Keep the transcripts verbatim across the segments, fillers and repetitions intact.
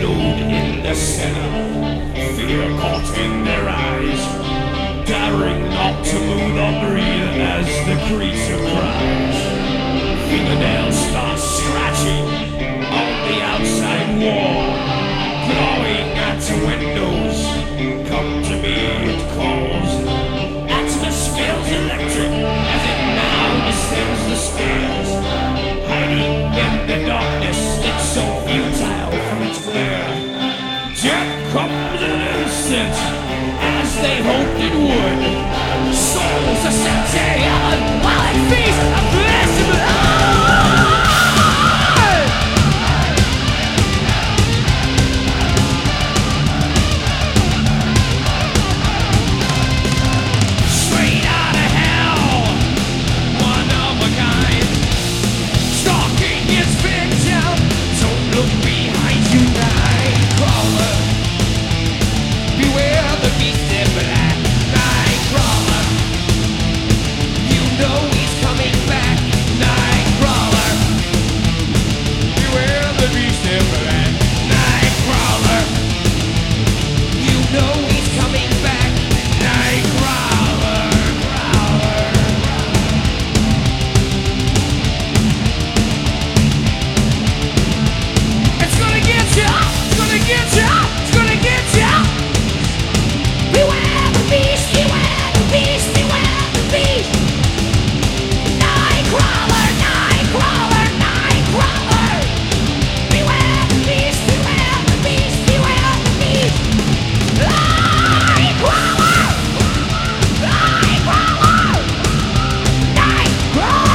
Sealed in the center, fear caught in their eyes, daring not to move or breathe as the creature cries. Fingernails start scratching on the outside wall, clawing at the windows. Come to me, it calls. Atmosphere's electric as it now descends the stairs, hiding in the darkness. It's so futile from its glare. Death comes in an instant, as they hoped it would. Souls are set to heaven while it feasts on flesh and blood. Straight out of hell, one of a kind, stalking its victim. Don't look behind you, Nightcrawler. Beware the beast in black, Nightcrawler. You know he's coming back, Nightcrawler. Beware the beast in black, Nightcrawler. You know he's coming back, Nightcrawler. Crawler. It's gonna get ya! It's gonna get ya! It's gonna get ya! Beware the beast! Beware the beast! Beware the beast! Nightcrawler! Nightcrawler! Nightcrawler! Beware the beast! Beware the beast! Beware the beast! Nightcrawler! Nightcrawler! Nightcrawler!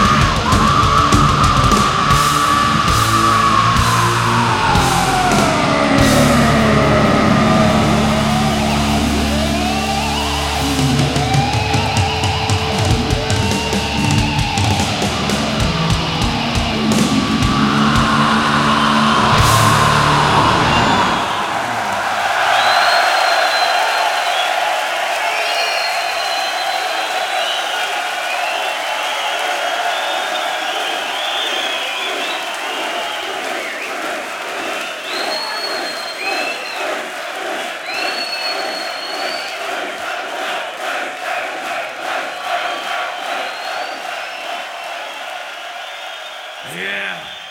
Yeah.